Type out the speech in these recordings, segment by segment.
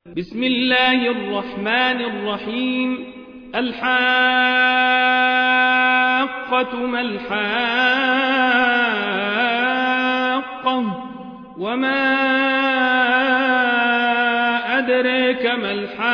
بسم الله الرحمن الرحيم. الحاقة ما الحاقة وما أدريك ما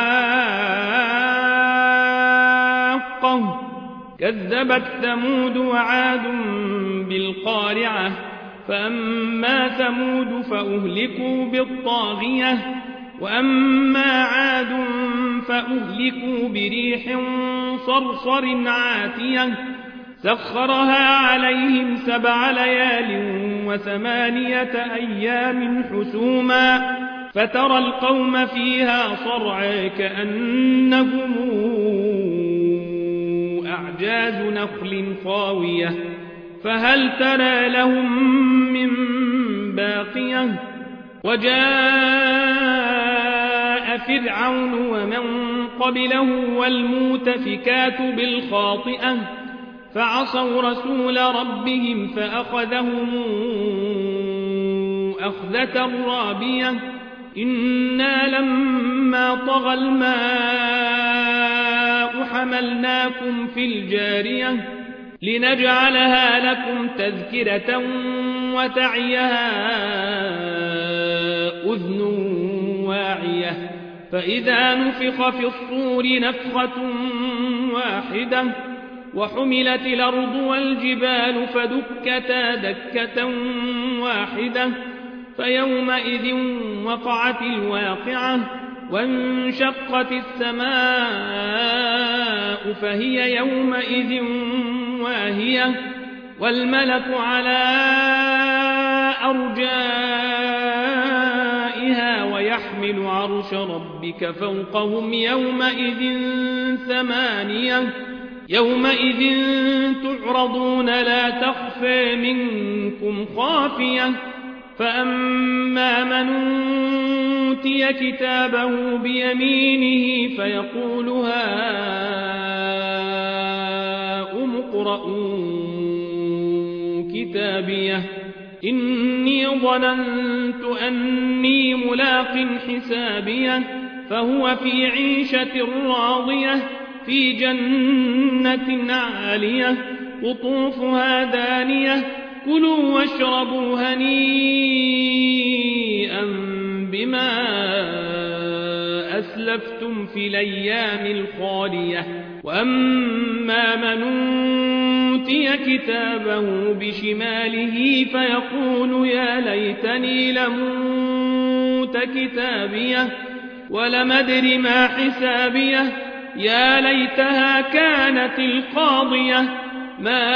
الحاقة كذبت ثمود وعاد بالقارعة فأما ثمود فأهلكوا بالطاغية وأما عاد فأهلكوا بريح صرصر عاتية سخرها عليهم 7 ليال و8 أيام حسوما فترى القوم فيها صرعى كأنهم أعجاز نخل خاوية فهل ترى لهم من باقية وجاء فرعون ومن قبله والمؤتفكات بالخاطئة فعصوا رسول ربهم فأخذهم أخذة رابية إنا لما طغى الماء حملناكم في الجارية لنجعلها لكم تذكرة وتعيها أذن واعية فإذا نفخ في الصور نفخة واحدة وحملت الأرض والجبال فدكتا دكة واحدة فيومئذ وقعت الواقعة وانشقت السماء فهي يومئذ واهية والملك على أرجائها ويحمل عرش ربك فوقهم يومئذ 8 يومئذ تعرضون لا تخفى منكم خافية فأما من أوتي كتابه بيمينه فيقول هاؤم اقرءوا كتابيه إني ظننت أني ملاق حسابيه فهو في عيشة راضية في جنة عالية قطوفها دانية كلوا واشربوا هنيئا بما أسلفتم في الأيام الخالية وأما من أوتي كتابه بشماله فيقول يا ليتني لموت كتابيه ولم أدر ما حسابيه يا ليتها كانت القاضية ما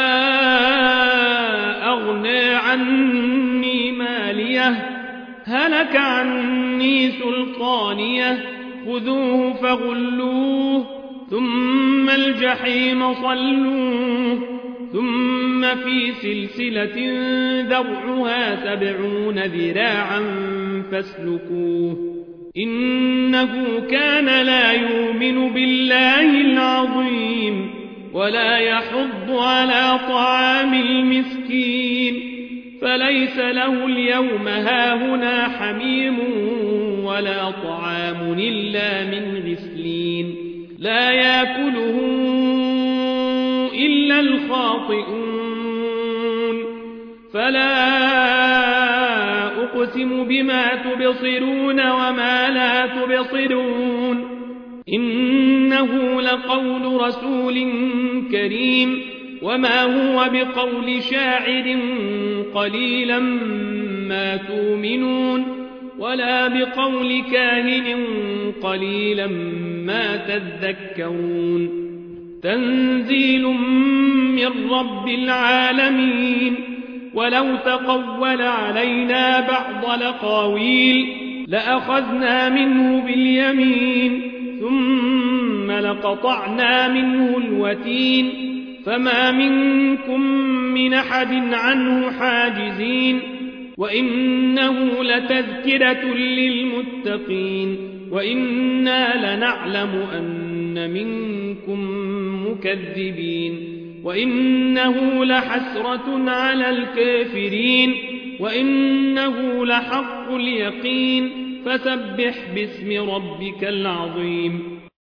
أغنى عني ماليه هلك عني سلطانيه خذوه فغلوه ثم الجحيم صلوه ثم في سلسلة ذرعها 70 ذراعا فاسلكوه إنه كان لا يؤمن بالله العظيم ولا يحض على طعام المسكين فليس له اليوم هاهنا حميم ولا طعام إلا من غسلين لا يأكله إلا الخاطئون فلا أقسم بما تبصرون وما لا تبصرون إنه لقول رسول كريم وما هو بقول شاعر قليلا ما تؤمنون ولا بقول كاهن قليلا ما تذكرون تنزيل من رب العالمين ولو تقول علينا بعض الأقاويل لأخذنا منه باليمين ثم لقطعنا منه الوتين فما منكم من أحد عنه حاجزين وإنه لتذكرة للمتقين وإنا لنعلم أن منكم مكذبين وإنه لحسرة على الكافرين وإنه لحق اليقين فسبح باسم ربك العظيم